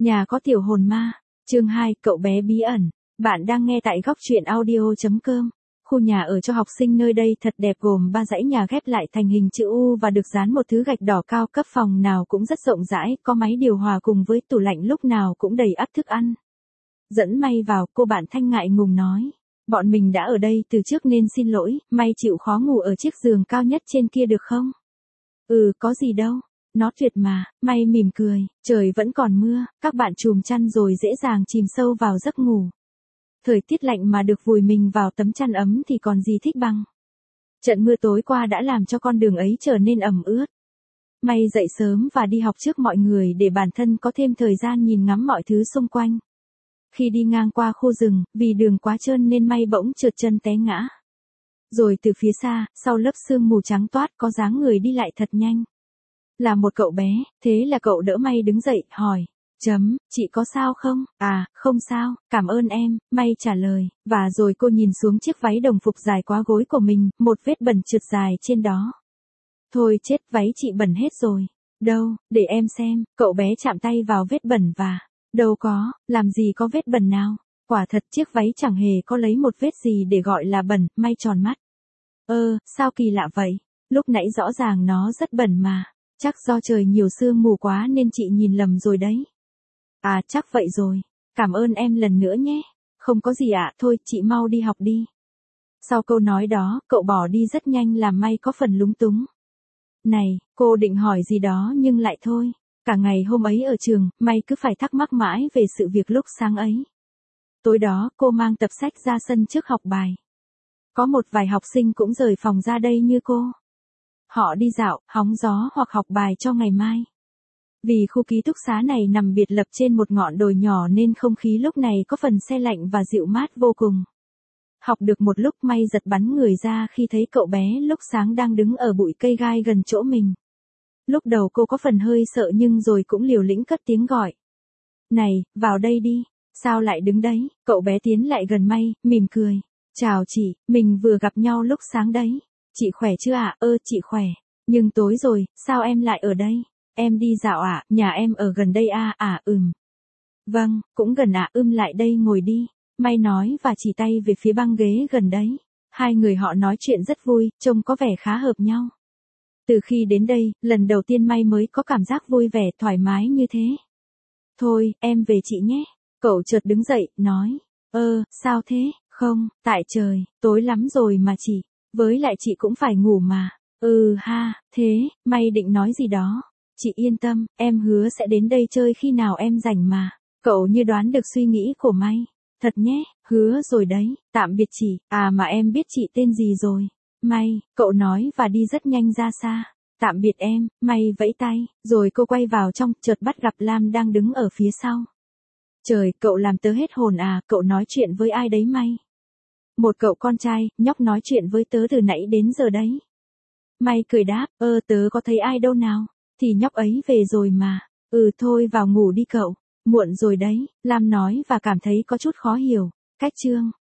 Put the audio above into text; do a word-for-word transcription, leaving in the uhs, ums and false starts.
Nhà có tiểu hồn ma. Chương hai, cậu bé bí ẩn. Bạn đang nghe tại góc truyện audio chấm com. Khu nhà ở cho học sinh nơi đây thật đẹp, gồm ba dãy nhà ghép lại thành hình chữ U và được dán một thứ gạch đỏ cao cấp, phòng nào cũng rất rộng rãi, có máy điều hòa cùng với tủ lạnh lúc nào cũng đầy ắp thức ăn. Dẫn May vào, cô bạn Thanh ngại ngùng nói. Bọn mình đã ở đây từ trước nên xin lỗi, May chịu khó ngủ ở chiếc giường cao nhất trên kia được không? Ừ, có gì đâu. Nó tuyệt mà. May mỉm cười, trời vẫn còn mưa, các bạn chùm chăn rồi dễ dàng chìm sâu vào giấc ngủ. Thời tiết lạnh mà được vùi mình vào tấm chăn ấm thì còn gì thích bằng. Trận mưa tối qua đã làm cho con đường ấy trở nên ẩm ướt. May dậy sớm và đi học trước mọi người để bản thân có thêm thời gian nhìn ngắm mọi thứ xung quanh. Khi đi ngang qua khu rừng, vì đường quá trơn nên May bỗng trượt chân té ngã. Rồi từ phía xa, sau lớp sương mù trắng toát có dáng người đi lại thật nhanh. Là một cậu bé, thế là cậu đỡ May đứng dậy, hỏi. Chấm, chị có sao không? À, không sao, cảm ơn em, May trả lời, và rồi cô nhìn xuống chiếc váy đồng phục dài quá gối của mình, một vết bẩn trượt dài trên đó. Thôi chết, váy chị bẩn hết rồi. Đâu, để em xem, cậu bé chạm tay vào vết bẩn và... Đâu có, làm gì có vết bẩn nào. Quả thật chiếc váy chẳng hề có lấy một vết gì để gọi là bẩn, May tròn mắt. Ơ, sao kỳ lạ vậy? Lúc nãy rõ ràng nó rất bẩn mà. Chắc do trời nhiều sương mù quá nên chị nhìn lầm rồi đấy. À, chắc vậy rồi. Cảm ơn em lần nữa nhé. Không có gì ạ, thôi chị mau đi học đi. Sau câu nói đó, cậu bỏ đi rất nhanh làm May có phần lúng túng. Này, cô định hỏi gì đó nhưng lại thôi. Cả ngày hôm ấy ở trường, May cứ phải thắc mắc mãi về sự việc lúc sáng ấy. Tối đó, cô mang tập sách ra sân trước học bài. Có một vài học sinh cũng rời phòng ra đây như cô. Họ đi dạo, hóng gió hoặc học bài cho ngày mai. Vì khu ký túc xá này nằm biệt lập trên một ngọn đồi nhỏ nên không khí lúc này có phần se lạnh và dịu mát vô cùng. Học được một lúc, May giật bắn người ra khi thấy cậu bé lúc sáng đang đứng ở bụi cây gai gần chỗ mình. Lúc đầu cô có phần hơi sợ nhưng rồi cũng liều lĩnh cất tiếng gọi. Này, vào đây đi. Sao lại đứng đấy? Cậu bé tiến lại gần May, mỉm cười. Chào chị, mình vừa gặp nhau lúc sáng đấy. Chị khỏe chứ ạ? À? Ơ, chị khỏe. Nhưng tối rồi, sao em lại ở đây? Em đi dạo ạ, à? Nhà em ở gần đây à? À, ừm. Vâng, cũng gần ạ, à, ưm lại đây ngồi đi. May nói và chỉ tay về phía băng ghế gần đấy. Hai người họ nói chuyện rất vui, trông có vẻ khá hợp nhau. Từ khi đến đây, lần đầu tiên May mới có cảm giác vui vẻ, thoải mái như thế. Thôi, em về chị nhé. Cậu chợt đứng dậy, nói. Ơ, sao thế? Không, tại trời, tối lắm rồi mà chị. Với lại chị cũng phải ngủ mà. Ừ ha, thế, May định nói gì đó. Chị yên tâm, em hứa sẽ đến đây chơi khi nào em rảnh mà. Cậu như đoán được suy nghĩ của May. Thật nhé, hứa rồi đấy, tạm biệt chị. À mà em biết chị tên gì rồi. May, cậu nói và đi rất nhanh ra xa. Tạm biệt em, May vẫy tay, rồi cô quay vào trong, chợt bắt gặp Lam đang đứng ở phía sau. Trời, cậu làm tớ hết hồn à, cậu nói chuyện với ai đấy May? Một cậu con trai, nhóc nói chuyện với tớ từ nãy đến giờ đấy. May cười đáp, ơ tớ có thấy ai đâu nào, thì nhóc ấy về rồi mà. Ừ thôi vào ngủ đi cậu, muộn rồi đấy, Lam nói và cảm thấy có chút khó hiểu. Cách chương